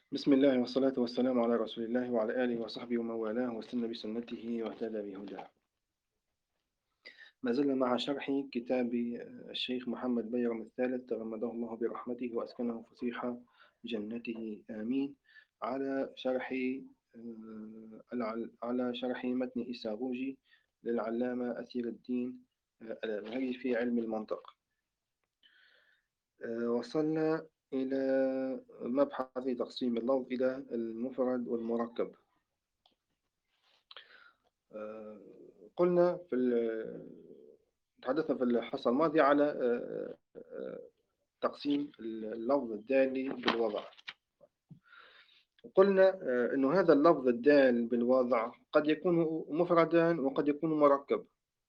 بسم الله والصلاة والسلام على رسول الله وعلى آله وصحبه ومن والاه واستنى بسنته واهتدى بهداه. ما زلنا مع شرح كتاب الشيخ محمد بيرم الثالث تغمده الله برحمته وأسكنه فسيح جنته آمين. على شرح على شرح متن إساغوجي للعلامة أثير الدين الأزهري في علم المنطق. وصلنا إلى مبحث تقسيم اللفظ إلى المفرد والمركب. آه، قلنا تحدثنا في الحصة الماضية على تقسيم اللفظ الدال بالوضع. قلنا أن هذا اللفظ الدال بالوضع قد يكون مفردا وقد يكون مركب.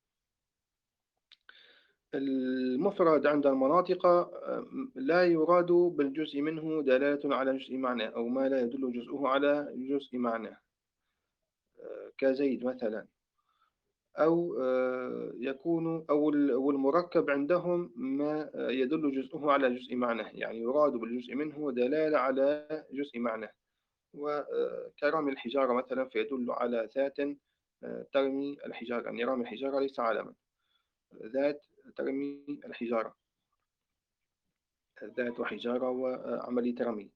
المفرد عند المناطق لا يراد بالجزء منه دلالة على جزء معنى أو ما لا يدل جزءه على جزء معنى، كزيد مثلا. أو يكون أو المركب عندهم ما يدل جزءه على جزء معناه، يعني يراد بالجزء منه دلالة على جزء معناه. وكرامي الحجارة مثلا فيدل على ذات ترمي الحجارة، يعني رامي الحجارة ليس علما، ذات ترمي الحجارة، ذات وحجارة وعملية رمي.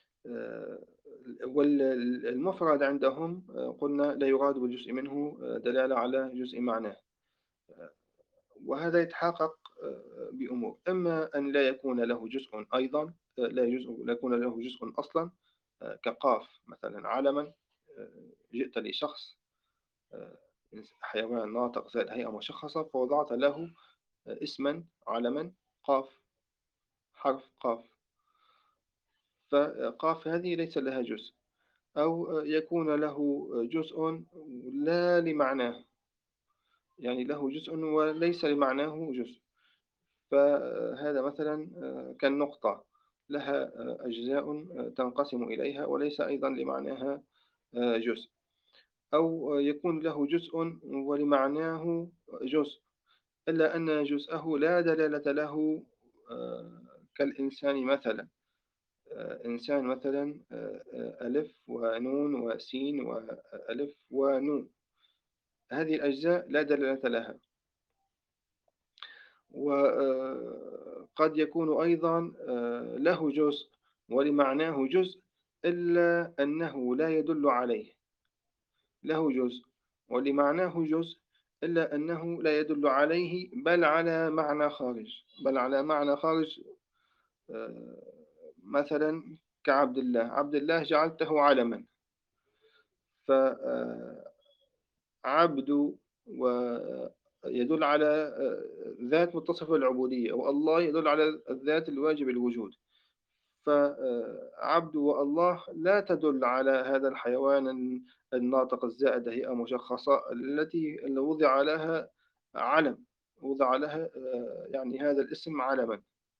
والمفرد عندهم قلنا لا يراد بالجزء منه دلالة على جزء معناه. وهذا يتحقق بأمور: إما أن لا يكون له جزء أيضا، لا يكون له جزء أصلا، كقاف مثلا علما. جئت لشخص حيوان ناطق ذات هيئة مشخصة فوضعت له اسما علما قاف، حرف قاف، فقاف هذه ليس لها جزء. أو يكون له جزء لا لمعناه، يعني له جزء وليس لمعناه جزء. فهذا مثلا كالنقطة، لها أجزاء تنقسم إليها وليس أيضا لمعناها جزء. أو يكون له جزء ولمعناه جزء، إلا أن جزءه لا دلالة له، كالإنسان مثلا. إنسان مثلا ألف ونون وسين وألف ونون، هذه الأجزاء لا دلالة لها. وقد يكون أيضا له جزء ولمعناه جزء، إلا أنه لا يدل عليه. له جزء ولمعناه جزء إلا أنه لا يدل عليه، بل على معنى خارج، بل على معنى خارج. آه، مثلا كعبد الله، عبد الله جعلته علما، فعبد ويدل على ذات متصفة بالعبودية، والله يدل على الذات الواجب الوجود. فعبد والله لا تدل على هذا الحيوان الناطق الزائد هيئة مشخصة التي وضع لها علم، وضع لها يعني هذا الاسم علما.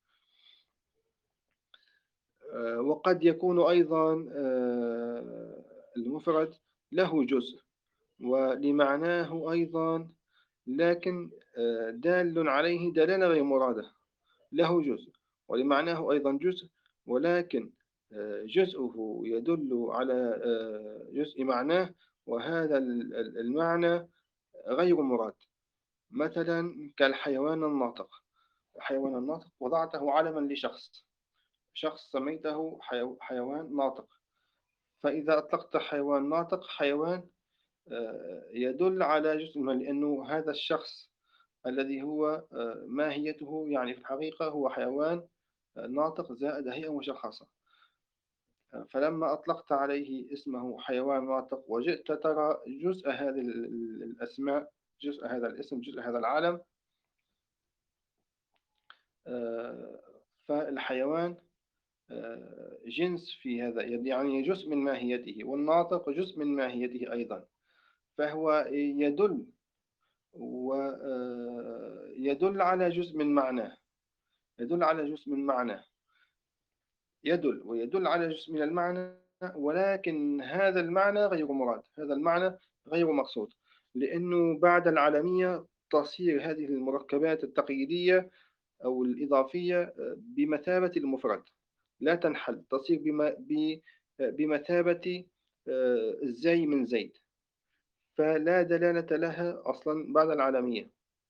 وقد يكون أيضا المفرد له جزء ولمعناه أيضا، لكن دال عليه دلالة غير مرادة. له جزء ولمعناه أيضا جزء، ولكن جزءه يدل على جزء معناه، وهذا المعنى غير مراد. مثلا كالحيوان الناطق. الحيوان الناطق وضعته علما لشخص، شخص سميته حيوان ناطق. فإذا أطلقت حيوان ناطق، حيوان يدل على جزء ما، لأنه هذا الشخص الذي هو ماهيته يعني في الحقيقة هو حيوان ناطق زائد هيئة مشخصة. فلما أطلقت عليه اسمه حيوان ناطق وجئت ترى جزء هذه الأسماء، جزء هذا الاسم، جزء هذا العالم، آه، فالحيوان جنس في هذا، يعني جزء من ماهيته، والناطق جزء من ماهيته أيضا. فهو يدل على جزء من معناه، يدل على جزء من معناه، ويدل على جزء من المعنى، ولكن هذا المعنى غير مراد، هذا المعنى غير مقصود. لأنه بعد العالمية تصير هذه المركبات التقييدية أو الإضافية بمثابة المفرد، لا تنحل، تصير بمثابة الزي من زيد، فلا دلالة لها أصلا بعد العالمية.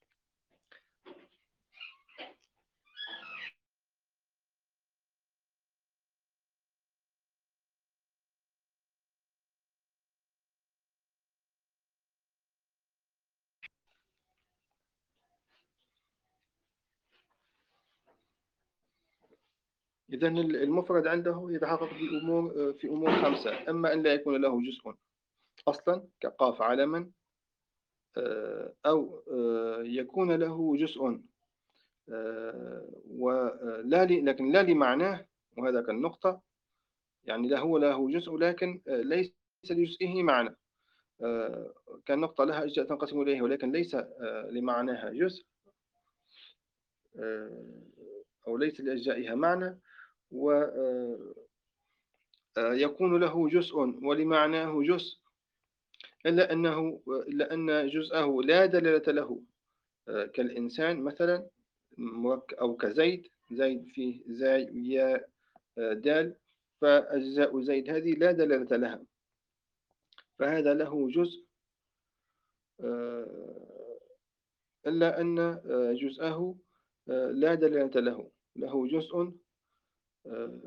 إذا المفرد عنده يتحقق في أمور خمسة: أما أن لا يكون له جزء أصلا كقاف علما، أو يكون له جزء لكن لا لمعناه، وهذا كالنقطة، يعني له جزء لكن ليس لجزئه معنى. كالنقطة لها أجزاء تنقسم إليه ولكن ليس لمعناها جزء، أو ليس لأجزائها معنى. ويكون له جزء ولمعناه جزء، إلا أن جزءه لا دلالة له، كالإنسان مثلا، أو كزيد. زيد فيه زاي ياء دال، فأجزاء زيد هذه لا دلالة لها، فهذا له جزء، آه، إلا أن جزءه لا دلالة له، له جزء، آه،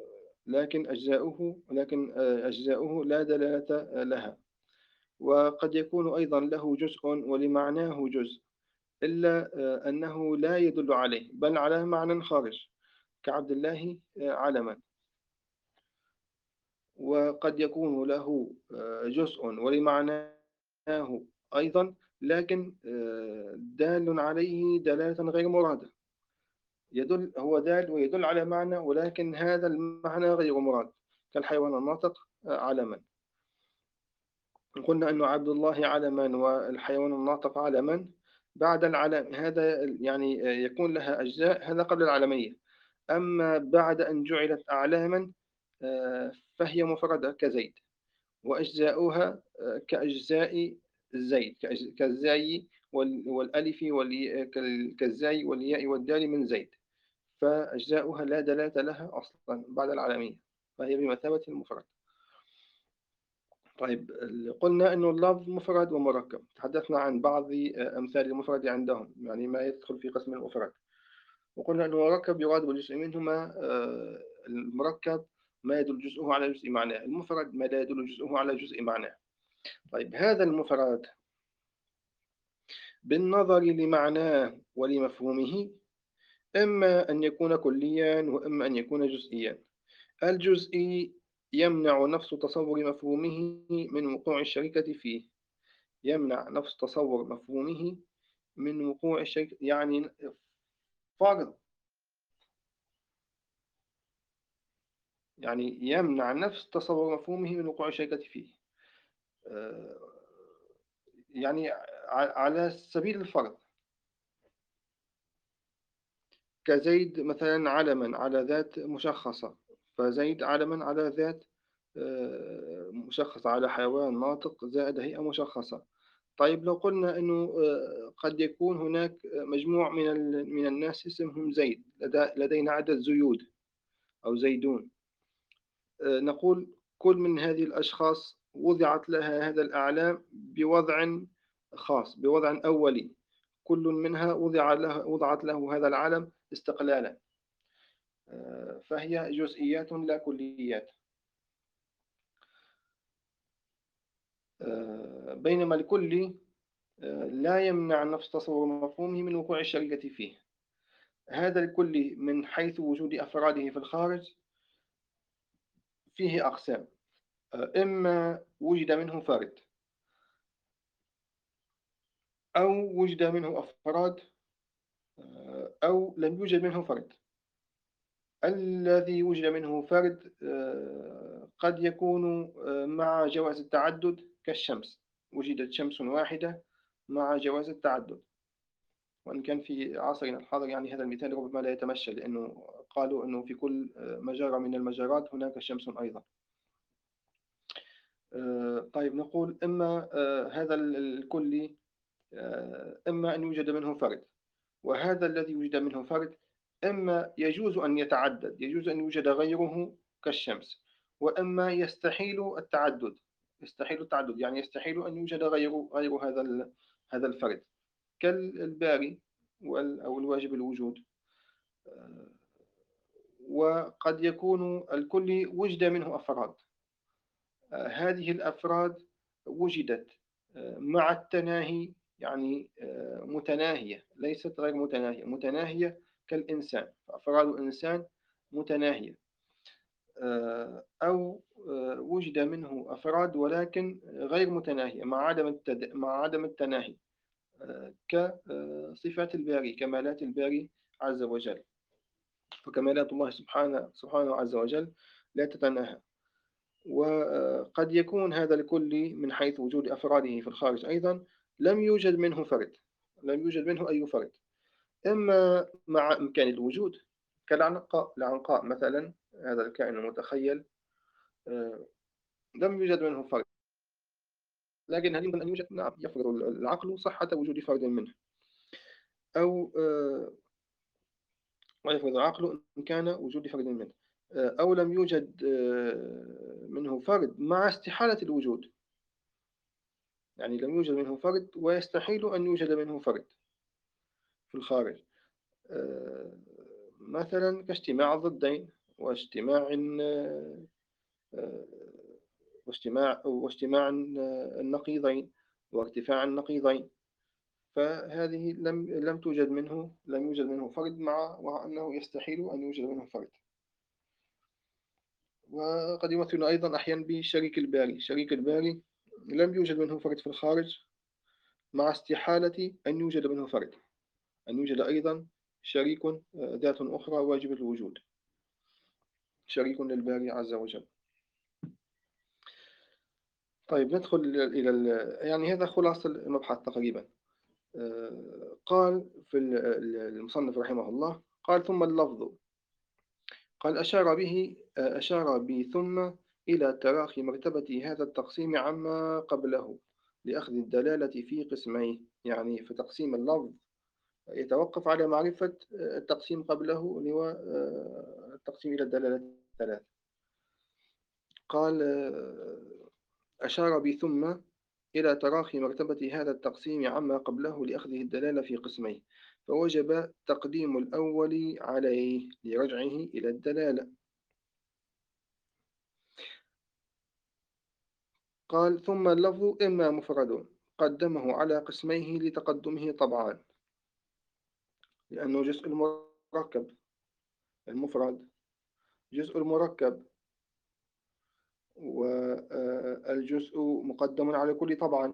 لكن أجزاؤه لا دلالة لها. وقد يكون أيضا له جزء ولمعناه جزء، إلا أنه لا يدل عليه بل على معنى خارج، كعبد الله علما. وقد يكون له جزء ولمعناه أيضا، لكن دال عليه دلالة غير مرادة. هو دال ويدل على معنى، ولكن هذا المعنى غير مراد، كالحيوان الناطق علما. قلنا أن عبد الله علما والحيوان الناطق علما. بعد العلم هذا يعني يكون لها أجزاء، هذا قبل العلمية. أما بعد أن جعلت أعلاما فهي مفردة كزيد، وأجزاؤها كأجزاء الزيد، كالزاي والألف كالزاي والياء والدال من زيد، فأجزاؤها لا دلالة لها أصلا بعد العالمية، فهي بمثابة المفرد. طيب، قلنا أنه اللفظ مفرد ومركب. تحدثنا عن بعض أمثال المفرد عندهم، يعني ما يدخل في قسم المفرد. وقلنا أنه المركب يراد بالجزء منهما المركب ما يدل جزءه على جزء معناه، المفرد ما لا يدل جزءه على جزء معناه. طيب، هذا المفرد بالنظر لمعناه ولمفهومه إما أن يكون كليا وإما أن يكون جزئيا. الجزئي يمنع نفس تصور مفهومه من وقوع الشركة فيه. يمنع نفس تصور مفهومه من وقوع الشركة، يعني فرض، يعني يمنع نفس تصور مفهومه من وقوع الشركة فيه. آه، يعني على سبيل الفرض، كزيد مثلا علما على ذات مشخصة، فزيد علما على ذات مشخصة، على حيوان ناطق زائد هيئة مشخصة. طيب، لو قلنا أنه قد يكون هناك مجموع من الناس اسمهم زيد، لدينا عدد زيود أو زيدون، نقول كل من هذه الأشخاص وضعت لها هذا الأعلام بوضع خاص، بوضع أولي، كل منها وضعت له هذا العلم استقلالا، فهي جزئيات لا كليات. بينما الكلي لا يمنع نفس تصور مفهومه من وقوع الشركة فيه. هذا الكلي من حيث وجود أفراده في الخارج فيه أقسام: إما وجد منه فرد، أو وجد منه أفراد، أو لم يوجد منه فرد. الذي وجد منه فرد قد يكون مع جواز التعدد، كالشمس، وجدت شمس واحدة مع جواز التعدد. وإن كان في عصرنا الحاضر يعني هذا المثال ربما لا يتمشى، لأنه قالوا أنه في كل مجرة من المجرات هناك شمس أيضا. طيب، نقول إما هذا الكلي إما أن يوجد منه فرد، وهذا الذي يوجد منه فرد إما يجوز أن يتعدد، يجوز أن يوجد غيره كالشمس، وإما يستحيل التعدد. يستحيل التعدد يعني يستحيل أن يوجد غير هذا الفرد، كالباري أو الواجب الوجود. وقد يكون الكل وجد منه أفراد، هذه الأفراد وجدت مع التناهي، يعني متناهية، ليست غير متناهية، متناهية كالإنسان، فأفراد الإنسان متناهية. أو وجد منه أفراد ولكن غير متناهية مع عدم التناهي، كصفات الباري، كمالات الباري عز وجل. فكمالات الله سبحانه عز وجل لا تتناهى. وقد يكون هذا الكل من حيث وجود أفراده في الخارج أيضا لم يوجد منه فرد، لم يوجد منه أي فرد، إما مع إمكان الوجود، كالعنقاء مثلا، هذا الكائن المتخيل آه، لم يوجد منه فرد، لكن هل يمكن أن يوجد؟ نعم، يفرض العقل صحة وجود فرد منه، أو ويفرض العقل إمكان وجود فرد منه، أو لم يوجد منه فرد مع استحالة الوجود، يعني لم يوجد منه فرد ويستحيل أن يوجد منه فرد في الخارج. آه، مثلا كاجتماع الضدين، واجتماع آه، واجتماع النقيضين، وارتفاع النقيضين. فهذه لم يوجد منه فرد، مع أنه يستحيل أن يوجد منه فرد. وقد يمثل أيضا أحيانا بشريك الباري. شريك الباري لم يوجد منه فرد في الخارج مع استحالة أن يوجد منه فرد، أن يوجد أيضا شريك ذات أخرى واجب الوجود، شريك للباري عز وجل. طيب ندخل إلى يعني هذا خلاصة المبحث تقريبا. قال في المصنف رحمه الله، قال ثم اللفظ، قال أشار بثم إلى تراخي مرتبة هذا التقسيم عما قبله لأخذ الدلالة في قسميه. يعني في تقسيم اللفظ يتوقف على معرفة التقسيم قبله، اللي هو التقسيم إلى الدلالة الثلاث. قال أشار بثم إلى تراخي مرتبة هذا التقسيم عما قبله لأخذه الدلالة في قسميه، فوجب تقديم الأول عليه لرجعه إلى الدلالة. قال ثم اللفظ إما مفرد قدمه على قسميه لتقدمه طبعا، لأنه جزء المركب. المفرد جزء المركب، والجزء مقدم على كل طبعا،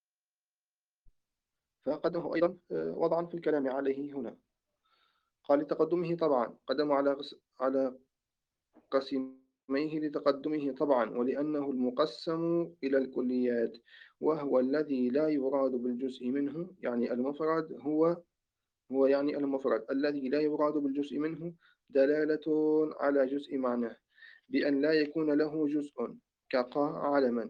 فقدمه أيضا وضعا في الكلام عليه هنا. قال لتقدمه طبعا، قدمه على قسميه لتقدمه طبعا، ولأنه المقسم إلى الكليات، وهو الذي لا يراد بالجزء منه. يعني المفرد هو يعني المفرد الذي لا يراد بالجزء منه دلالة على جزء معناه، بأن لا يكون له جزء كقاء علما.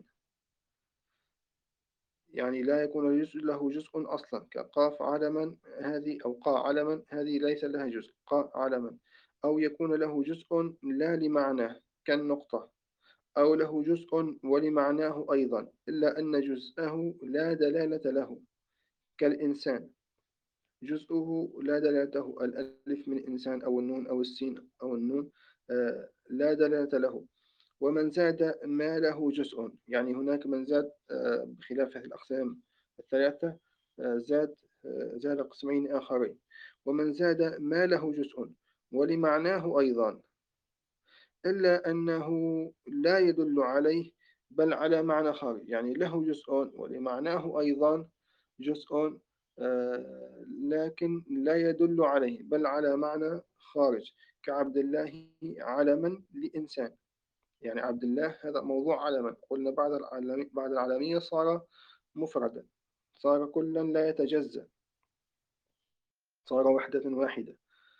يعني لا يكون له جزء أصلا، كقاف علما هذه، أو قاء علما هذه ليس لها جزء، قاء علما. أو يكون له جزء لا لمعناه كالنقطة، أو له جزء ولمعناه أيضا إلا أن جزءه لا دلالة له، كالإنسان، جزءه لا دلالته، الألف من إنسان أو النون أو السين أو النون لا دلالة له. ومن زاد ما له جزء، يعني هناك من زاد بخلاف هذه الأقسام الثلاثة، زاد زاد قسمين آخرين. ومن زاد ما له جزء ولمعناه أيضا إلا أنه لا يدل عليه بل على معنى خارج، يعني له جزء ولمعناه أيضا جزء، لكن لا يدل عليه بل على معنى خارج، كعبد الله علما لإنسان. يعني عبد الله هذا موضوع علما، قلنا بعد العالمية صار مفردا، صار كلا لا يتجزأ، صار وحدة واحدة.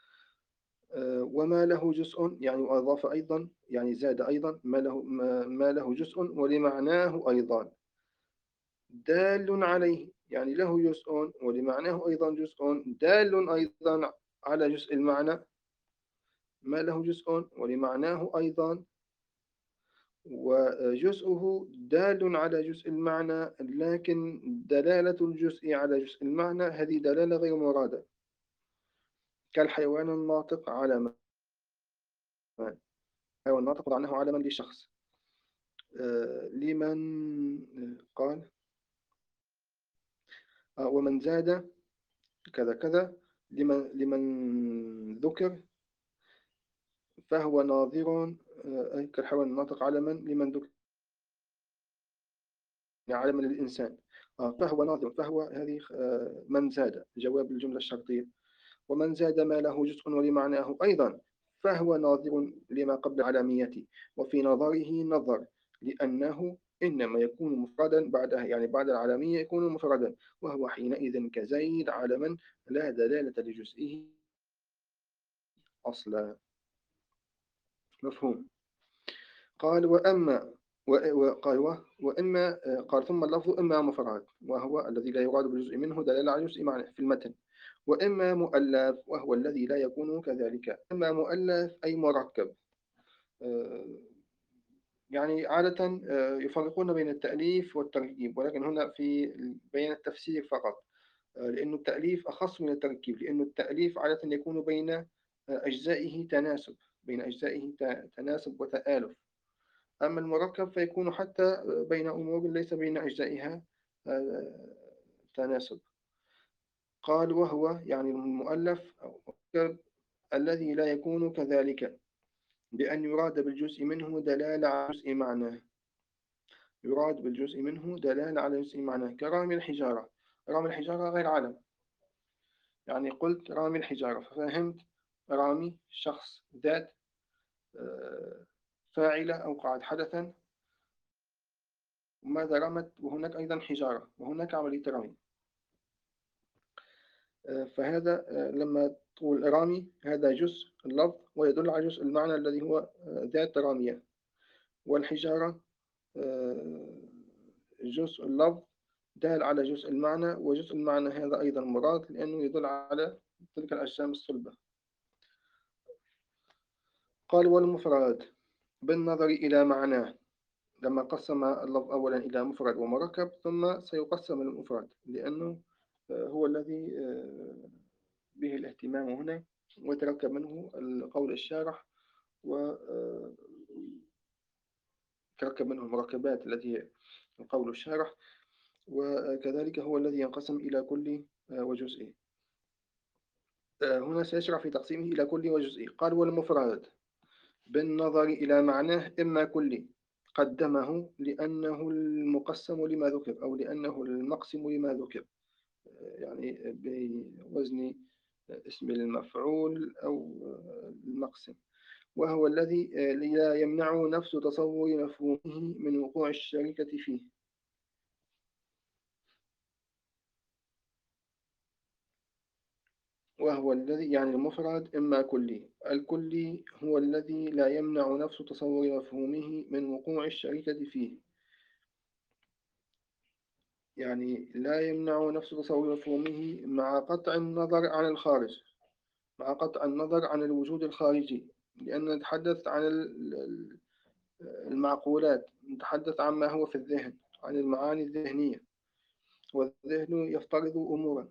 وما له جزء يعني أضاف أيضا، يعني زاد أيضا ما له جزء ولمعناه أيضا دال عليه، يعني له جزء ولمعناه أيضا جزء دال أيضا على جزء المعنى، ما له جزء ولمعناه أيضا وجزءه دال على جزء المعنى، لكن دلالة الجزء على جزء المعنى هذه دلالة غير مرادة، كالحيوان الناطق علما. الحيوان الناطق وضعناه علما لشخص. لمن قال ومن زاد كذا كذا، لمن ذكر فهو ناظر، أي كالحيوان الناطق علما لمن ذكر، يعني علما للإنسان. فهو ناظر، فهو هذه من زاد جواب الجملة الشرطية. ومن زاد ما له جزء ولمعناه أيضا فهو ناظر لما قبل العلامية، وفي نظره نظر، لأنه إنما يكون مفردا بعدها، يعني بعد العلامية يكون مفردا، وهو حينئذ كزيد علما لا دلالة لجزئه أصلا. مفهوم؟ قال وأما وقال وإما قال ثم اللفظ إما مفرد وهو الذي لا يراد بالجزء منه دلالة على جزء معنى في المتن، وإما مؤلف وهو الذي لا يكون كذلك. إما مؤلف أي مركب. آه، يعني عادة يفرقون بين التأليف والتركيب، ولكن هنا في بين التفسير فقط، لأن التأليف أخص من التركيب، لأن التأليف عادة يكون بين أجزائه تناسب، بين أجزائه تناسب وتآلف. أما المركب فيكون حتى بين أمور ليس بين أجزائها آه، تناسب. قال وهو يعني المؤلف أو المركب الذي لا يكون كذلك، بأن يراد بالجزء منه دلالة على جزء معناه، يراد بالجزء منه دلالة على جزء معناه، كرامي الحجارة. رامي الحجارة غير علم، يعني قلت رامي الحجارة ففهمت رامي شخص ذات فاعلة أوقعت حدثا، وماذا رمت، وهناك أيضا حجارة وهناك عملية رمي. فهذا لما تقول رامي هذا جزء اللفظ ويدل على جزء المعنى الذي هو ذات رامية، والحجارة جزء اللفظ دال على جزء المعنى، وجزء المعنى هذا أيضا مراد لأنه يدل على تلك الأجسام الصلبة. قال والمفرد بالنظر إلى معناه، لما قسم اللفظ أولا إلى مفرد ومركب ثم سيقسم المفرد لأنه هو الذي به الاهتمام هنا، ويتركب منه القول الشارح، وتركب منه المركبات التي هي القول الشارح، وكذلك هو الذي ينقسم إلى كل وجزئه. هنا سيشرع في تقسيمه إلى كل وجزئه. قال والمفرد بالنظر إلى معناه إما كلي قدمه لأنه المقسم لما ذكر، أو لأنه المقسم لما ذكر، يعني بوزن اسم المفعول أو المقسم، وهو الذي لا يمنع نفس تصور مفهومه من وقوع الشركة فيه. وهو الذي يعني المفرد إما كلي، الكلي هو الذي لا يمنع نفس تصور مفهومه من وقوع الشركة فيه، يعني لا يمنع نفس تصور مفهومه مع قطع النظر عن الخارج، مع قطع النظر عن الوجود الخارجي، لأن نتحدث عن المعقولات، نتحدث عما هو في الذهن، عن المعاني الذهنية، والذهن يفترض أمورا،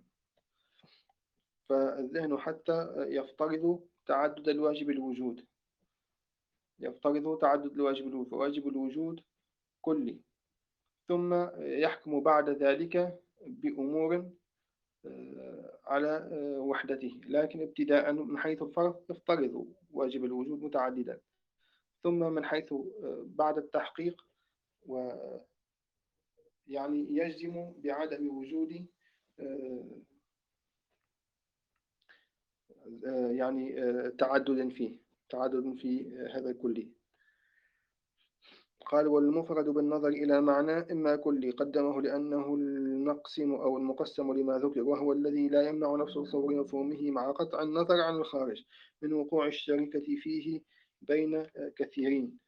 فالذهن حتى يفترض تعدد الواجب الوجود، يفترض تعدد الواجب الوجود، فواجب الوجود كلي، ثم يحكم بعد ذلك بأمور على وحدته، لكن ابتداء من حيث الفرض يفترض واجب الوجود متعددا، ثم من حيث بعد التحقيق ويعني يجزم بعدم وجود يعني تعدد في هذا الكلي. قال والمفرد بالنظر إلى معنى إما كلي قدمه لأنه المقسم أو المقسم لما ذكر، وهو الذي لا يمنع نفس تصور مفهومه مع قطع النظر عن الخارج من وقوع الشركة فيه بين كثيرين،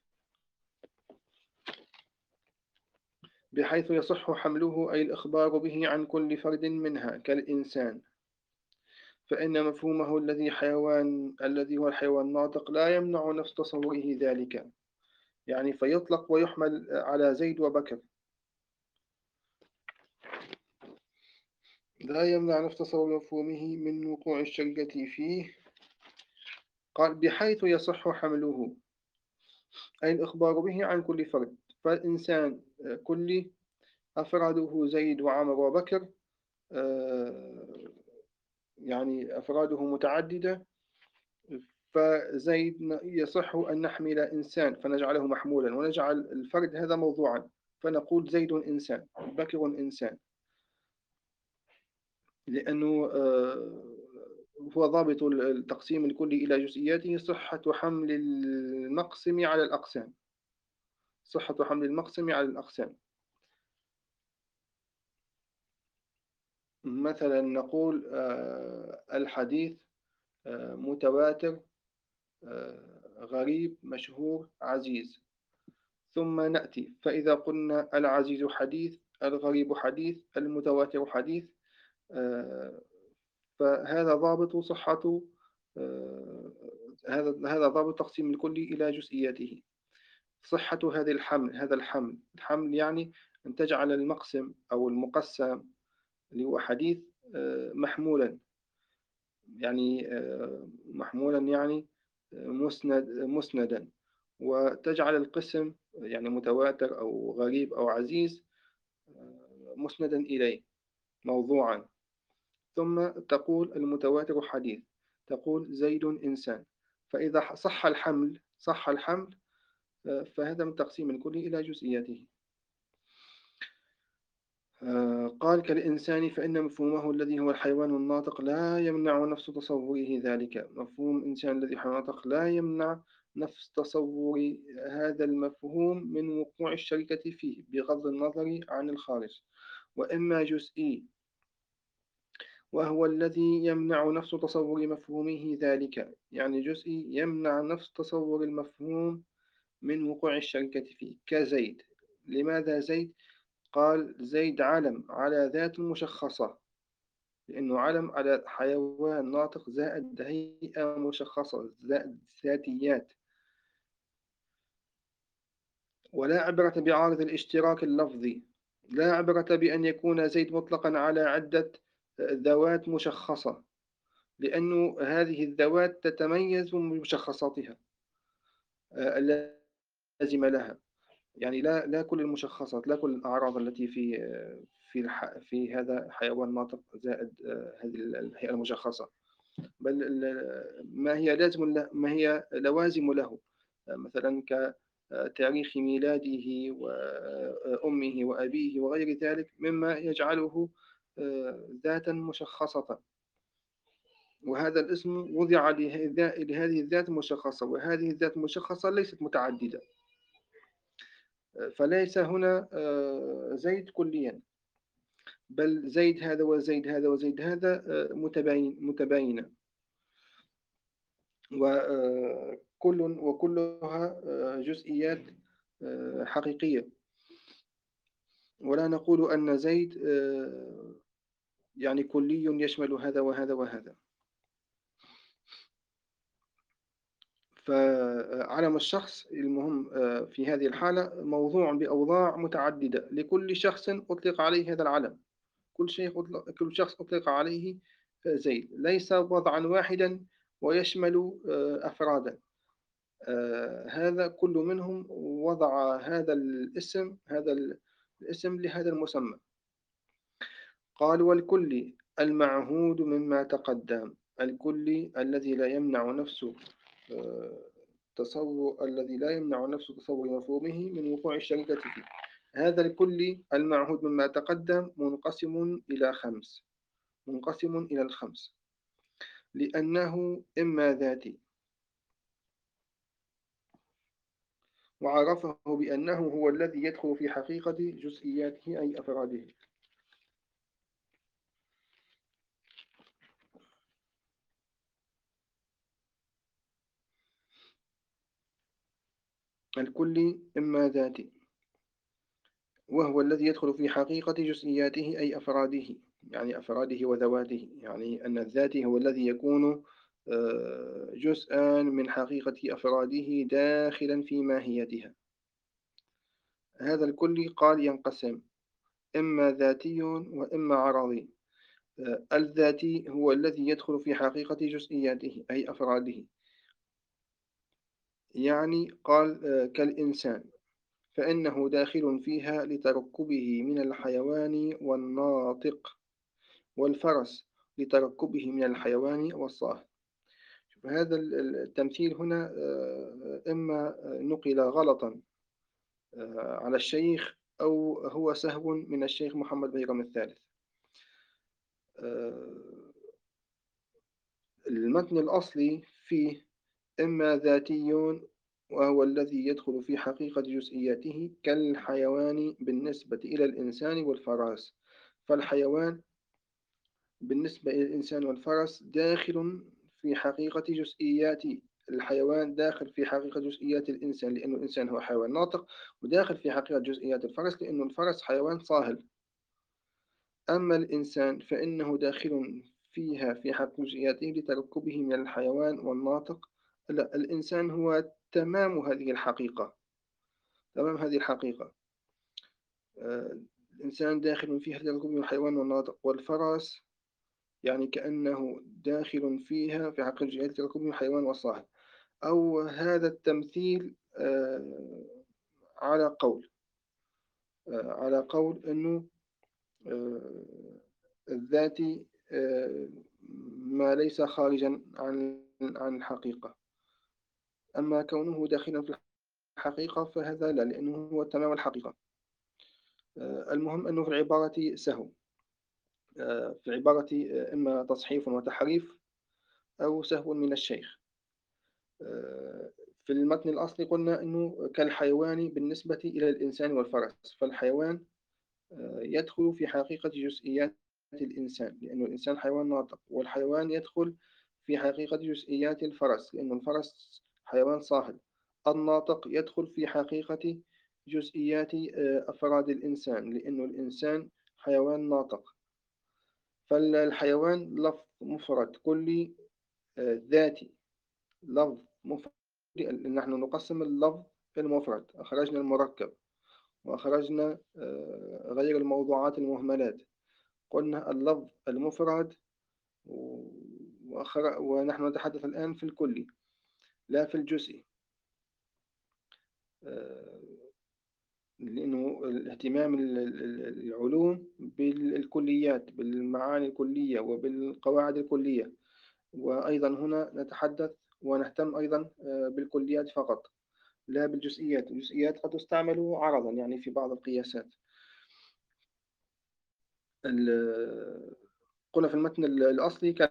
بحيث يصح حمله أي الإخبار به عن كل فرد منها كالإنسان، فإن مفهومه الذي هو الحيوان الناطق لا يمنع نفس تصوره ذلك، يعني فيطلق ويحمل على زيد وبكر. لا يمنع نفس تصور مفهومه من وقوع الشركة فيه. قال بحيث يصح حمله، أي الإخبار به عن كل فرد. فالإنسان كلي، أفراده زيد وعمر وبكر، آه، يعني أفراده متعددة. فزيد يصح أن نحمل إنسان فنجعله محمولا، ونجعل الفرد هذا موضوعا فنقول زيد إنسان، بكر إنسان، لأنه هو ضابط التقسيم الكلي إلى جزئياته صحة حمل المقسم على الأقسام. صحة حمل المقسم على الأقسام. مثلا نقول الحديث متواتر، غريب، مشهور، عزيز. ثم نأتي فإذا قلنا العزيز حديث، الغريب حديث، المتواتر حديث، آه، فهذا ضابط صحة، آه، هذا ضابط تقسيم الكلي إلى جزئياته. صحة هذه الحمل، هذا الحمل يعني أن تجعل المقسم أو المقسم اللي هو حديث محمولا، يعني محمولا يعني مسندا، وتجعل القسم يعني متواتر أو غريب أو عزيز مسندا إليه موضوعا. ثم تقول المتواتر حديث، تقول زيد إنسان. فإذا صح الحمل فهذا من تقسيم الكلي إلى جزئياته. قال كالإنسان فإن مفهومه الذي هو الحيوان الناطق لا يمنع نفس تصوره ذلك. مفهوم الإنسان الذي حيوان ناطق لا يمنع نفس تصور هذا المفهوم من وقوع الشركة فيه بغض النظر عن الخارج. وإما جزئي، وهو الذي يمنع نفس تصور مفهومه ذلك، يعني جزئي يمنع نفس تصور المفهوم من وقوع الشركة فيه كزيد. لماذا زيد؟ قال زيد علم على ذات مشخصة، لأنه علم على حيوان ناطق زائد هيئة مشخصة زائد ذاتيات. ولا عبرة بعارض الاشتراك اللفظي، لا عبرة بأن يكون زيد مطلقا على عدة ذوات مشخصة، لأن هذه الذوات تتميز بمشخصاتها اللازمة لها. يعني لا كل المشخصات، لا كل الأعراض التي في هذا حيوان ناطق زائد هذه الهيئة المشخصة، بل ما هي لوازم له، مثلا كتاريخ ميلاده وأمه وأبيه وغير ذلك مما يجعله ذاتا مشخصة. وهذا الاسم وضع لهذه الذات المشخصة، وهذه الذات المشخصة ليست متعددة. فليس هنا زيد كليا، بل زيد هذا وزيد هذا وزيد هذا متباينة، وكلها جزئيات حقيقية. ولا نقول أن زيد يعني كلي يشمل هذا وهذا وهذا. فعلم الشخص المهم في هذه الحالة موضوع بأوضاع متعددة، لكل شخص أطلق عليه هذا العلم. كل شخص أطلق عليه زيد، ليس وضعا واحدا ويشمل أفرادا. هذا كل منهم وضع هذا الاسم لهذا المسمى. قال والكل المعهود مما تقدم. الكل الذي لا يمنع نفسه تصور مفهومه من وقوع الشركة فيه. هذا الكل المعهود مما تقدم منقسم إلى الخمس، لأنه إما ذاتي، وعرفه بأنه هو الذي يدخل في حقيقة جزئياته أي أفراده. الكل إما ذاتي، وهو الذي يدخل في حقيقة جزئياته أي أفراده، يعني أفراده وذواته. يعني أن الذاتي هو الذي يكون جزءا من حقيقة أفراده داخلا في ماهيتها. هذا الكلي قال ينقسم إما ذاتي وإما عرضي. الذاتي هو الذي يدخل في حقيقة جزئياته أي أفراده. يعني قال كالإنسان، فإنه داخل فيها لتركبه من الحيوان والناطق، والفرس لتركبه من الحيوان والصاهر. هذا التمثيل هنا إما نقل غلطا على الشيخ، أو هو سهو من الشيخ محمد بيغم الثالث. آه، المتن الأصلي فيه إما ذاتي وهو الذي يدخل في حقيقة جزئياته كالحيوان بالنسبة إلى الإنسان والفرس. فالحيوان بالنسبة إلى الإنسان والفرس داخل في حقيقة جزئيات الحيوان، داخل في حقيقة جزئيات الإنسان لأن الإنسان هو حيوان ناطق، وداخل في حقيقة جزئيات الفرس لأن الفرس حيوان صاهل. أما الإنسان فإنه داخل فيها في حق جزئياته لتركبه من الحيوان والناطق. لا، الإنسان هو تمام هذه الحقيقة، تمام هذه الحقيقة. الإنسان داخل فيها لتركبه من الحيوان والناطق، والفرس يعني كأنه داخل فيها في حق جزئيات لتركبه من الحيوان والصاحب. أو هذا التمثيل على قول أنه آه، الذاتي ما ليس خارجا عن الحقيقة، أما كونه داخلا في الحقيقة فهذا لا، لأنه هو تمام الحقيقة. المهم أنه في العبارة سهو، في العبارة إما تصحيف وتحريف أو سهو من الشيخ. في المتن الأصلي قلنا أنه كالحيوان بالنسبة إلى الإنسان والفرس. فالحيوان يدخل في حقيقة جزئيات الإنسان لأن الإنسان حيوان ناطق، والحيوان يدخل في حقيقة جزئيات الفرس لأن الفرس حيوان صاهل. الناطق يدخل في حقيقة جزئيات أفراد الإنسان لأن الإنسان حيوان ناطق. فالحيوان لفظ مفرد كلي ذاتي، لفظ مفرد. نحن نقسم اللفظ المفرد، أخرجنا المركب وأخرجنا غير الموضوعات المهملات. قلنا اللفظ المفرد ونحن نتحدث الآن في الكلي لا في الجزئي، لأنه الاهتمام العلوم بالكليات، بالمعاني الكلية وبالقواعد الكلية. وأيضا هنا نتحدث ونهتم أيضا بالكليات فقط لا بالجزئيات. الجزئيات قد تستعمل عرضا يعني في بعض القياسات. قلنا في المتن الأصلي كان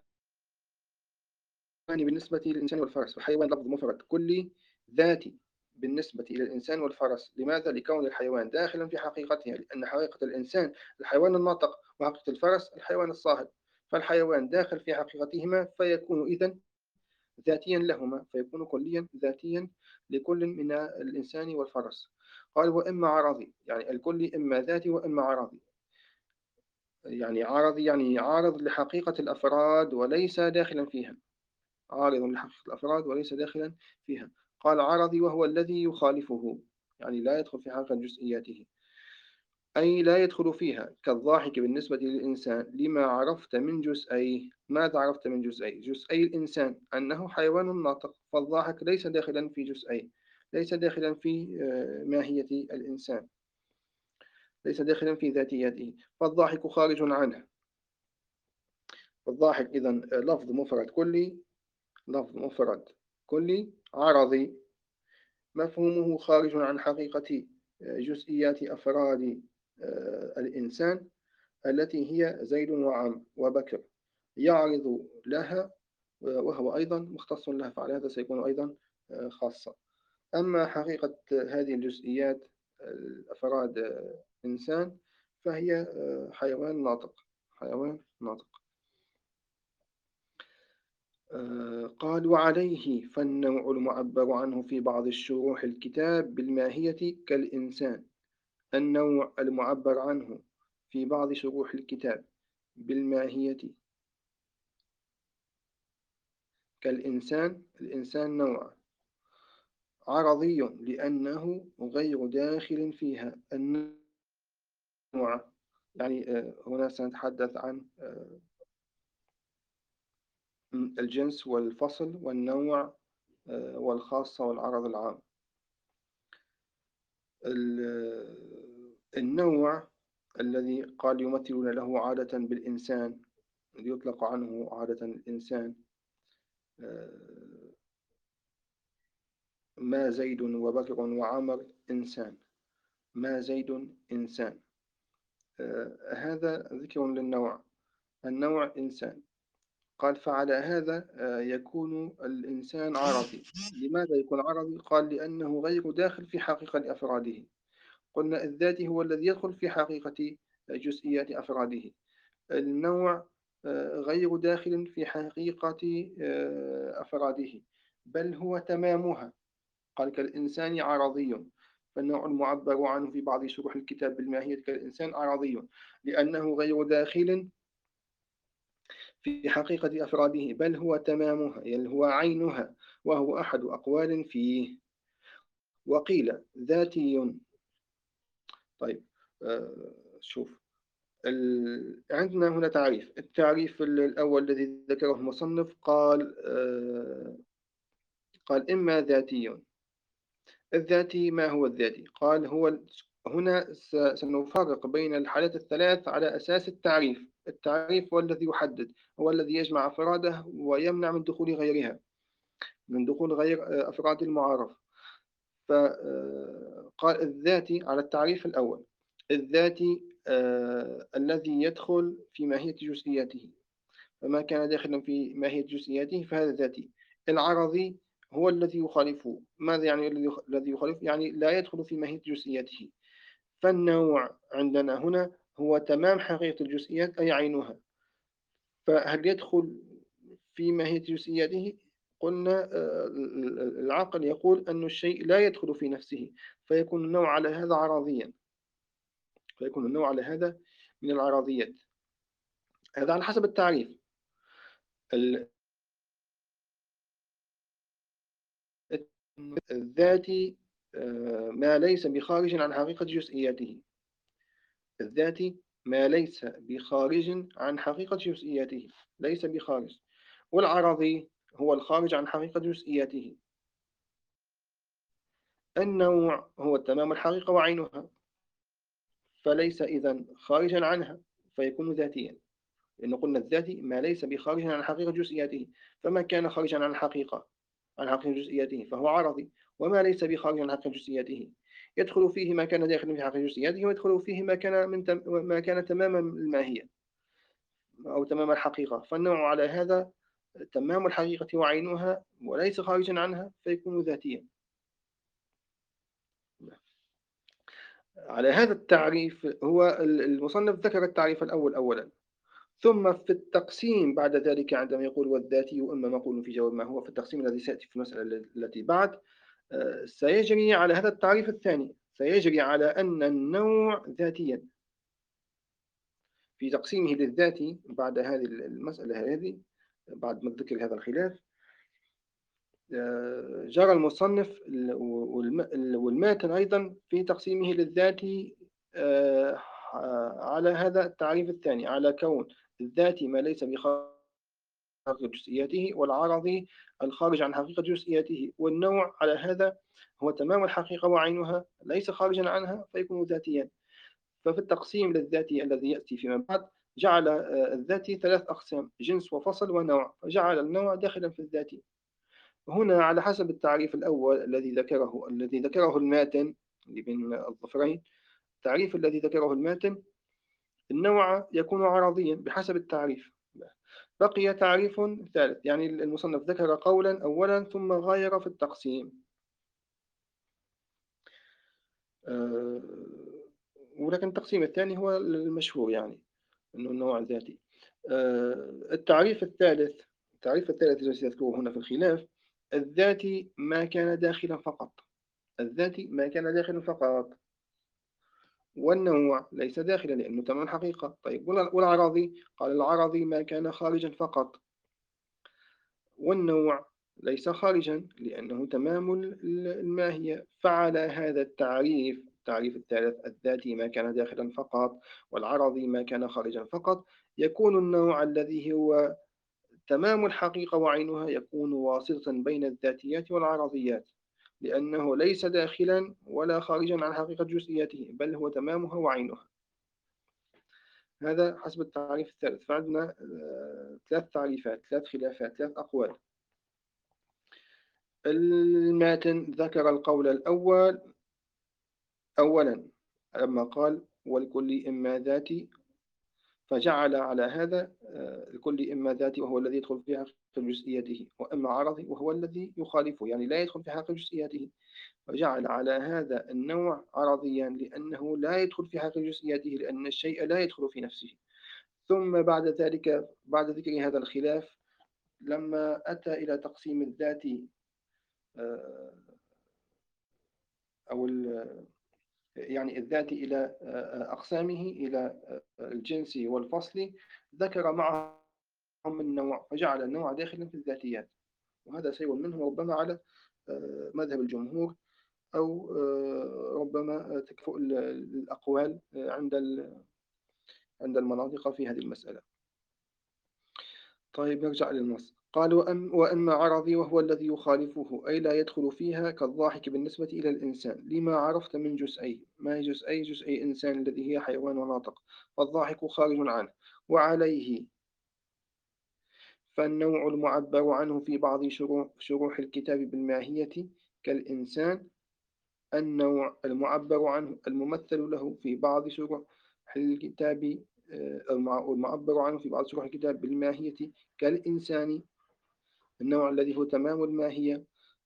بالنسبة للإنسان والفرس، فالحيوان لفظ مفرد كلي ذاتي بالنسبة إلى الإنسان والفرس. لماذا؟ لكون الحيوان داخلا في حقيقتها، لأن حقيقة الإنسان الحيوان الناطق وحقيقة الفرس الحيوان الصاهد. فالحيوان داخل في حقيقتهما فيكون إذن ذاتيا لهما، فيكون كليا ذاتيا لكل من الإنسان والفرس. قال وإما عرضي، يعني الكل إما ذاتي وإما عرضي. يعني عرضي يعني عارض لحقيقة الأفراد وليس داخلا فيها، عارض لحقيقة الأفراد وليس داخلا فيها. قال عرضي وهو الذي يخالفه، يعني لا يدخل في حقيقة جزئياته، أي لا يدخل فيها كالضاحك بالنسبة للإنسان لما عرفت من جزئي. ماذا عرفت من جزئي؟ جزئي الإنسان أنه حيوان ناطق، فالضاحك ليس داخلا في جزئي، ليس داخلا في ماهية الإنسان، ليس داخلا في ذاتياته، فالضاحك خارج عنه. فالضاحك إذن لفظ مفرد كلي، لفظ مفرد كلي عرضي، مفهومه خارج عن حقيقة جزئيات أفراد الإنسان التي هي زيد وعم وبكر، يعرض لها وهو أيضا مختص لها، فعلى هذا سيكون أيضا خاصة. أما حقيقة هذه الجزئيات الأفراد إنسان فهي حيوان ناطق، حيوان ناطق. قال وعليه فالنوع المعبر عنه في بعض الشروح الكتاب بالماهية كالإنسان. النوع المعبر عنه في بعض شروح الكتاب بالماهية كالإنسان. الإنسان نوع، عرضي لأنه غير داخل فيها. النوع يعني هنا سنتحدث عن الجنس والفصل والنوع والخاصة والعرض العام. النوع الذي قال يمثلون له عادة بالإنسان، يطلق عنه عادة الإنسان، ما زيد وبكر وعمر إنسان، ما زيد إنسان. هذا ذكر للنوع، النوع إنسان. قال فعلى هذا يكون الإنسان عرضي. لماذا يكون عرضي؟ قال لأنه غير داخل في حقيقة أفراده. قلنا الذاتي هو الذي يدخل في حقيقة جزئيات أفراده. النوع غير داخل في حقيقة أفراده، بل هو تمامها. قال كالإنسان عرضي، فالنوع المعبر عنه في بعض شروح الكتاب بالماهية كالإنسان عرضي لأنه غير داخل في حقيقة أفراده، بل هو تمامها، يعني هو عينها، وهو أحد أقوال فيه. وقيل ذاتي. طيب شوف، عندنا هنا تعريف. التعريف الأول الذي ذكره المصنف قال قال إما ذاتي. الذاتي، ما هو الذاتي؟ قال هو، هنا سنفرق بين الحالات الثلاث على أساس التعريف. التعريف هو الذي يحدد، هو الذي يجمع أفراده ويمنع من دخول غيرها، من دخول غير أفراد المعارف. فقال الذاتي على التعريف الأول، الذاتي الذي يدخل في ماهية جزئياته، فما كان داخلا في ماهية جزئياته فهذا ذاتي. العرضي هو الذي يخالفه. ماذا يعني الذي يخالف؟ يعني لا يدخل في ماهية جزئياته. فالنوع عندنا هنا هو تمام حقيقة الجزئيات أي عينها. فهل يدخل في ماهية جزئياته؟ قلنا العقل يقول أن الشيء لا يدخل في نفسه، فيكون النوع على هذا عرضيا، فيكون النوع على هذا من العرضيات. هذا على حسب التعريف. الذاتي ما ليس بخارج عن حقيقة جزئياته. الذاتي ما ليس بخارج عن حقيقة جزئياته، ليس بخارج. والعرضي هو الخارج عن حقيقة جزئياته. النوع هو تمام الحقيقة وعينها، فليس إذن خارجا عنها، فيكون ذاتيا. لأن قلنا الذاتي ما ليس بخارج عن حقيقة جزئياته، فما كان خارجا عن الحقيقة، عن حقيقة جزئياته، فهو عرضي. وما ليس بخارج عن حقيقة جزئياته يدخل فيه ما كان داخلا في حقيقة جزئياته، ويدخل فيه ما كان ما كان تماما الماهية أو تمام الحقيقة. فالنوع على هذا تمام الحقيقة وعينها وليس خارجا عنها، فيكون ذاتيا. على هذا التعريف هو المصنف ذكر التعريف الأول أولا، ثم في التقسيم بعد ذلك عندما يقول والذاتي إما مقول في جواب ما هو، في التقسيم الذي سيأتي في المسألة التي بعد سيجري على هذا التعريف الثاني، سيجري على أن النوع ذاتيا. في تقسيمه للذاتي بعد هذه المسألة هذه، بعد ما ذكر هذا الخلاف، جرى المصنف والماتن أيضا في تقسيمه للذاتي على هذا التعريف الثاني، على كون الذاتي ما ليس بخارج جزئياته، والعرضي الخارج عن حقيقة جزئياته، والنوع على هذا هو تمام الحقيقة وعينها ليس خارجا عنها، فيكون ذاتيا. ففي التقسيم للذاتي الذي يأتي فيما بعد جعل الذاتي ثلاث أقسام: جنس وفصل ونوع، فجعل النوع داخلا في الذاتي. هنا على حسب التعريف الأول الذي ذكره الماتن لابن الظفرين، التعريف الذي ذكره الماتن، النوع يكون عرضيا بحسب التعريف. بقي تعريف ثالث، يعني المصنف ذكر قولا أولا ثم غاير في التقسيم. ولكن التقسيم الثاني هو المشهور، يعني أنه النوع الذاتي. التعريف الثالث، الذي سيذكره هنا في الخلاف: الذاتي ما كان داخلا فقط. الذاتي ما كان داخلا فقط، والنوع ليس داخلا لأنه تمام الحقيقة. طيب والعرضي؟ قال العرضي ما كان خارجا فقط، والنوع ليس خارجا لأنه تمام الماهية. فعلى هذا التعريف الثالث الذاتي ما كان داخلا فقط، والعرضي ما كان خارجا فقط، يكون النوع الذي هو تمام الحقيقة وعينها يكون واسطة بين الذاتيات والعرضيات، لأنه ليس داخلا ولا خارجا عن حقيقة جزئياته، بل هو تمامها وعينها. هذا حسب التعريف الثالث. فعندنا ثلاث تعريفات، ثلاث خلافات، ثلاث أقوال. الماتن ذكر القول الأول أولا لما قال والكل إما ذاتي، فجعل على هذا الكل إما ذاتي وهو الذي يدخل في حقيقة جزئياته، وإما عرضي وهو الذي يخالفه يعني لا يدخل في حقيقة جزئياته، فجعل على هذا النوع عرضيا لأنه لا يدخل في حقيقة جزئياته، لأن الشيء لا يدخل في نفسه. ثم بعد ذلك، بعد ذكر هذا الخلاف، لما أتى إلى تقسيم الذات آه، أو يعني الذات إلى أقسامه، إلى الجنسي والفصلي، ذكر معهم النوع، فجعل النوع داخلا في الذاتيات. وهذا شيء منه ربما على مذهب الجمهور، أو ربما تكفؤ الأقوال عند المناطق في هذه المسألة. طيب نرجع للنص. قال وأما عرضي وهو الذي يخالفه أي لا يدخل فيها كالضاحك بالنسبة إلى الإنسان لما عرفت من جزئي. ما هي جزئي؟ جزئي إنسان الذي هي حيوان وناطق، فالضاحك خارج عنه. وعليه فالنوع المعبر عنه في بعض شروح الكتاب بالماهية كالإنسان، النوع المعبر عنه الممثل له في بعض شروح الكتاب المعبر عنه في بعض شروح الكتاب بالماهية كالإنسان، النوع الذي هو تمام الماهية.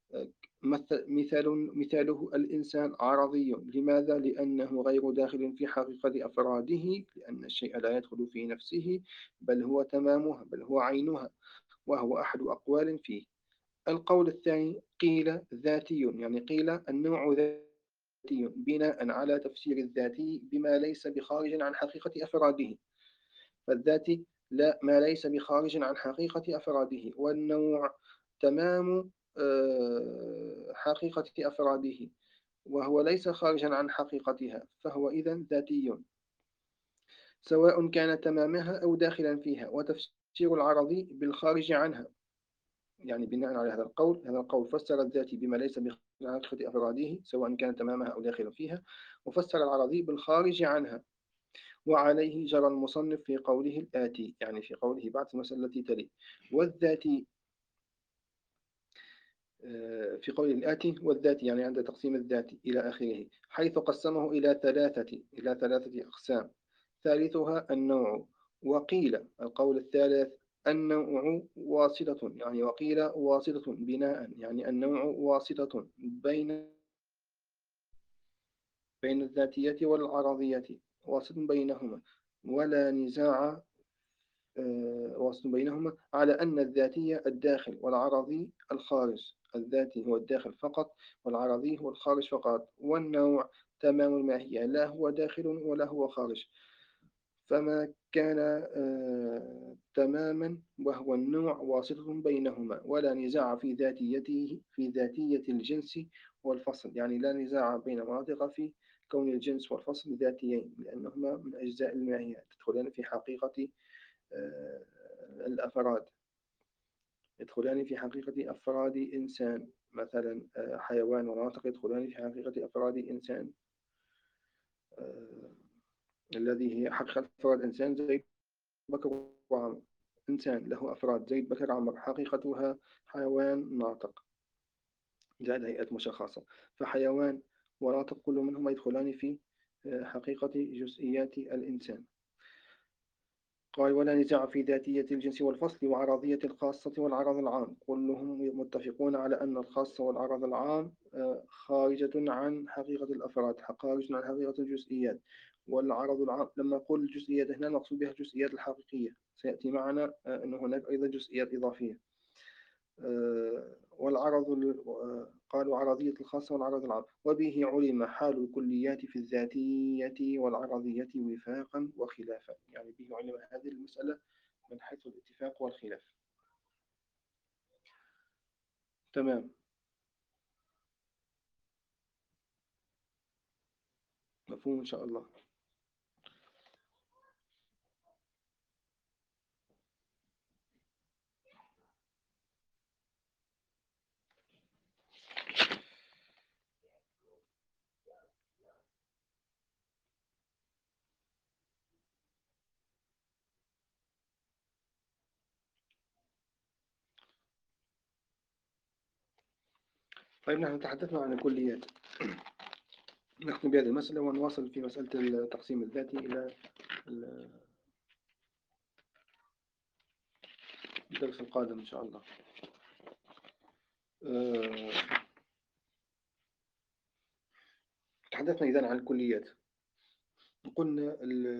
مثاله الإنسان عرضي. لماذا؟ لأنه غير داخل في حقيقة أفراده، لأن الشيء لا يدخل في نفسه، بل هو تمامها، بل هو عينها، وهو أحد أقوال فيه. القول الثاني قيل ذاتي، يعني قيل النوع ذاتي بناء على تفسير الذاتي بما ليس بخارج عن حقيقة أفراده. فالذاتي لا، ما ليس بخارج عن حقيقة أفراده، والنوع تمام حقيقة أفراده، وهو ليس خارجا عن حقيقتها، فهو إذن ذاتي سواء كان تمامها أو داخلا فيها. وتفسير العرضي بالخارج عنها، يعني بناء على هذا القول فسر الذاتي بما ليس بحقيقة أفراده سواء كان تمامها أو داخلا فيها، وفسر العرضي بالخارج عنها. وعليه جرى المصنف في قوله الآتي، يعني في قوله بعد المسألة التي تلي. والذاتي في قوله الآتي والذاتي يعني عند تقسيم الذات إلى آخره، حيث قسمه إلى ثلاثة أقسام، ثالثها النوع. وقيل القول الثالث النوع واسطة، يعني وقيل واسطة بناء، يعني النوع واسطة بين الذاتية والعرضية، واسط بينهما ولا نزاع، واسط بينهما على أن الذاتي الداخل والعرضي الخارج. الذاتي هو الداخل فقط، والعرضي هو الخارج فقط. والنوع تمام الماهية، لا هو داخل ولا هو خارج. فما كان تماما وهو النوع واسطة بينهما، ولا نزاع في ذاتيته، في ذاتية الجنس والفصل، يعني لا نزاع بين مناطق في كون الجنس والفصل ذاتيين، لأنهما من أجزاء الماهية تدخلان في حقيقة آه، الأفراد، يدخلان في حقيقة أفراد إنسان. مثلا حيوان وناطق يدخلان في حقيقة أفراد إنسان، آه، الذي هي حقيقة أفراد إنسان زي بكر وعمر. إنسان له أفراد زيد بكر عمر، حقيقتها حيوان ناطق زائد هيئة مشخصة. فحيوان وناطق كل منهما يدخلان في حقيقة جزئيات الإنسان. قال ولا نزاع في ذاتية الجنس والفصل وعرضية الخاصة والعرض العام، كلهم متفقون على أن الخاصة والعرض العام خارجة عن حقيقة الأفراد، خارج عن حقيقة الجزئيات. والعرض العام لما نقول الجزئيات هنا نقصد بها الجزئيات الحقيقية، سيأتي معنا أن هناك أيضا جزئيات إضافية. والعرض قالوا عرضية الخاصة والعرض العام. وبه علم حال الكليات في الذاتية والعرضية وفاقا وخلافا، يعني به علم هذه المسألة من حيث الاتفاق والخلاف. تمام. مفهوم إن شاء الله. طيب نحن تحدثنا عن الكليات، نختم بهذه المسألة ونواصل في مسألة التقسيم الذاتي إلى الدرس القادم إن شاء الله. آه، تحدثنا إذن عن الكليات. قلنا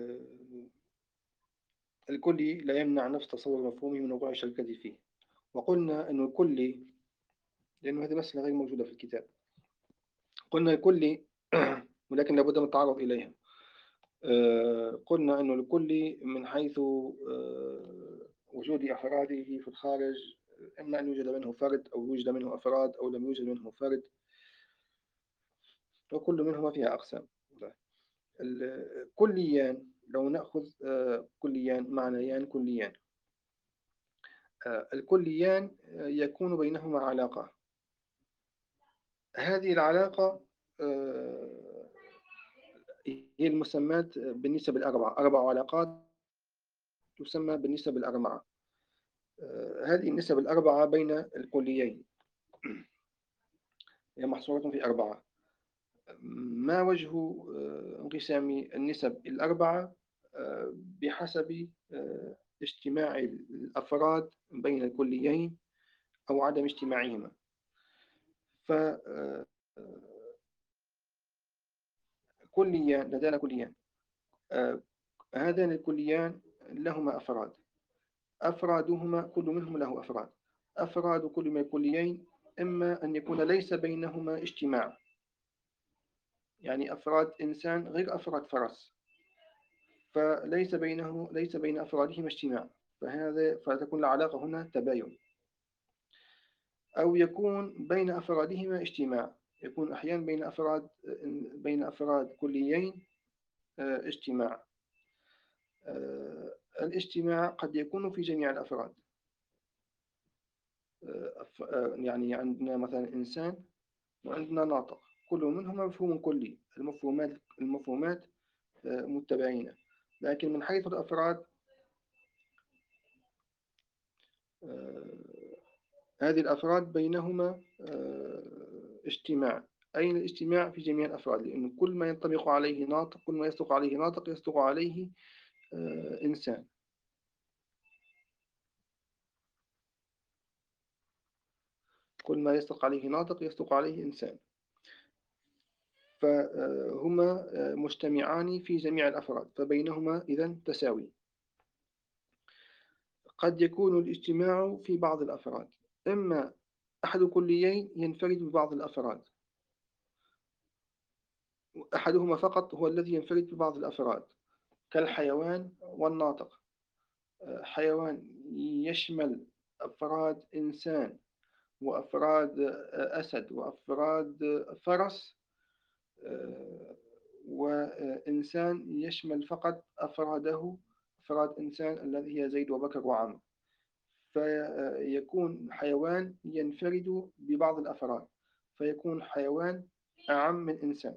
الكلي لا يمنع نفس تصور مفهومه من وقوع الشركة فيه. وقلنا أن الكلي، لأن هذه مسألة غير موجودة في الكتاب، قلنا الكلي ولكن لابد من التعرض إليها. قلنا أن الكلي من حيث وجود أفراده في الخارج، إما أن يوجد منه فرد أو يوجد منه أفراد أو لم يوجد منه فرد، وكل منهما فيها أقسام. الكليان لو نأخذ كليان معنيان كليان، الكليان يكون بينهما علاقة. هذه العلاقة هي المسمات بالنسب الأربعة، أربع علاقات تسمى بالنسب الأربعة. هذه النسب الأربعة بين الكليين هي محصورة في أربعة. ما وجه انقسام النسب الأربعة؟ بحسب اجتماع الأفراد بين الكليين أو عدم اجتماعهما. فكليان لدينا كليان، هذان الكليان لهما أفراد، أفرادهما كل منهم له أفراد. أفراد كل من الكليين إما أن يكون ليس بينهما اجتماع، يعني أفراد إنسان غير أفراد فرس، ليس بين أفرادهما اجتماع، فتكون العلاقة هنا تباين. أو يكون بين أفرادهما اجتماع، يكون أحيانا بين أفراد كليين اجتماع. الاجتماع قد يكون في جميع الأفراد. يعني عندنا مثلا إنسان وعندنا ناطق، كل منهما مفهوم كلي، المفهومات متبعين، لكن من حيث الأفراد هذه الأفراد بينهما اجتماع. أين الاجتماع؟ في جميع الأفراد، لأن كل ما ينطبق عليه ناطق، كل ما يصدق عليه ناطق يصدق عليه إنسان. كل ما يصدق عليه ناطق يصدق عليه إنسان، فهما مجتمعان في جميع الأفراد، فبينهما إذن تساوي. قد يكون الاجتماع في بعض الأفراد، إما أحد كليين ينفرد ببعض الأفراد، أحدهما فقط هو الذي ينفرد ببعض الأفراد، كالحيوان والناطق. حيوان يشمل أفراد إنسان وأفراد أسد وأفراد فرس، وإنسان يشمل فقط أفراد إنسان الذي هي زيد وبكر وعمرو. فيكون حيوان ينفرد ببعض الأفراد، فيكون حيوان أعم من إنسان،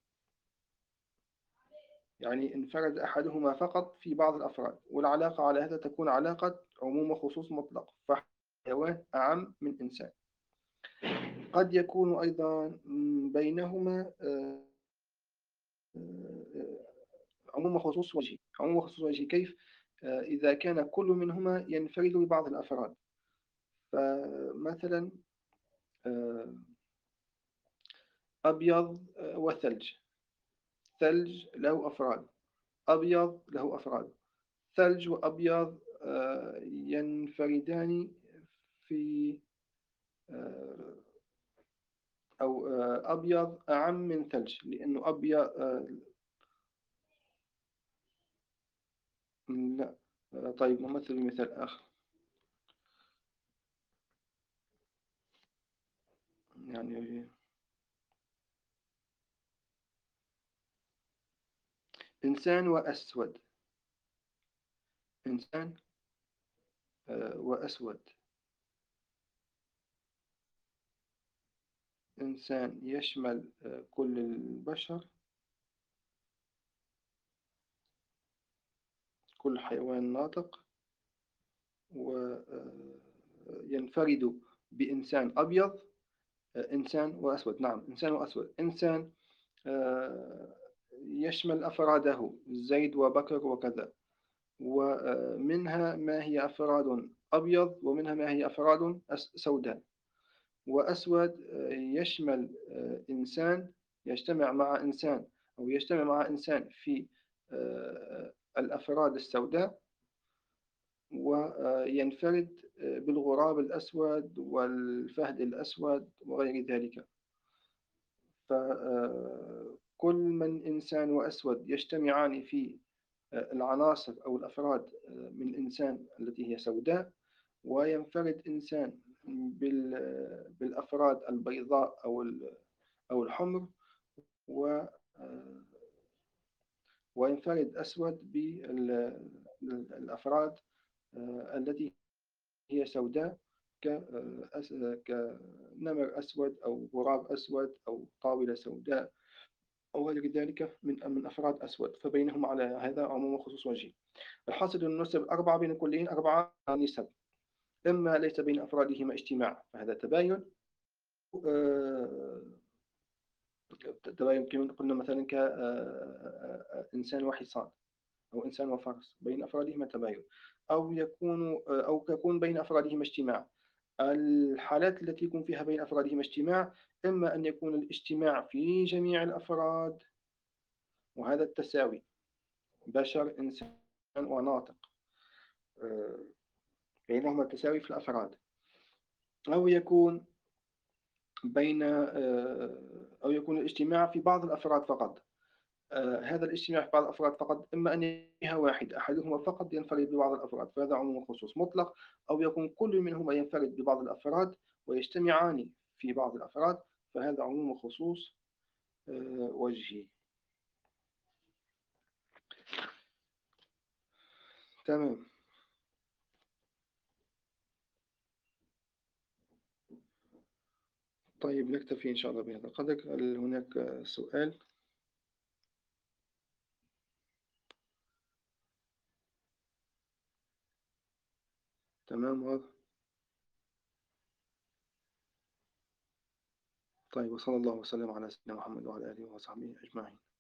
يعني انفرد أحدهما فقط في بعض الأفراد، والعلاقة على هذا تكون علاقة عموم وخصوص مطلق، فحيوان أعم من إنسان. قد يكون أيضا بينهما عموم وخصوص وجهي. عموم وخصوص وجهي كيف؟ إذا كان كل منهما ينفرد ببعض الأفراد، فمثلا أبيض وثلج، ثلج له أفراد، أبيض له أفراد، ثلج وأبيض ينفردان في أو أبيض أعم من ثلج، لأنه أبيض لا. طيب نمثل بمثال آخر. يعني إنسان وأسود. إنسان وأسود. إنسان يشمل كل البشر، كل حيوان ناطق، وينفرد بإنسان أبيض. إنسان وأسود، نعم إنسان وأسود. إنسان يشمل أفراده زيد وبكر وكذا، ومنها ما هي أفراد أبيض ومنها ما هي أفراد سوداء. وأسود يشمل إنسان يجتمع مع إنسان، أو يجتمع مع إنسان في الأفراد السوداء، وينفرد بالغراب الأسود والفهد الأسود وغير ذلك. فكل من إنسان وأسود يجتمعان في العناصر أو الأفراد من إنسان التي هي سوداء، وينفرد إنسان بالأفراد البيضاء أو الحمر، وينفرد أسود بالأفراد التي هي سوداء، كنمر أسود أو غراب أسود أو طاولة سوداء أو غير ذلك من أفراد أسود. فبينهم على هذا عموم وخصوص وجهي. الحاصل أن النسب الأربعة بين كلهم 4 نسب، إما ليس بين أفرادهما اجتماع فهذا تباين. تباين كما قلنا مثلا كإنسان وحصان، أو إنسان وفرس، بين أفرادهما تباين. أو يكون بين أفرادهما اجتماع. الحالات التي يكون فيها بين أفرادهما اجتماع، إما أن يكون الاجتماع في جميع الأفراد، وهذا التساوي، بشر إنسان وناطق، بينهما التساوي في الأفراد. أو يكون أو يكون الاجتماع في بعض الأفراد فقط. هذا الاجتماع في بعض الأفراد فقط، إما أن يكون واحد أحدهما فقط ينفرد ببعض الأفراد فهذا عموم خصوص مطلق، أو يكون كل منهما ينفرد ببعض الأفراد ويجتمعان في بعض الأفراد فهذا عموم خصوص وجهي. تمام. طيب نكتفي إن شاء الله بهذا القدر. هل هناك سؤال؟ تمام واضح. طيب وصلى الله وسلم على سيدنا محمد وعلى آله وصحبه أجمعين.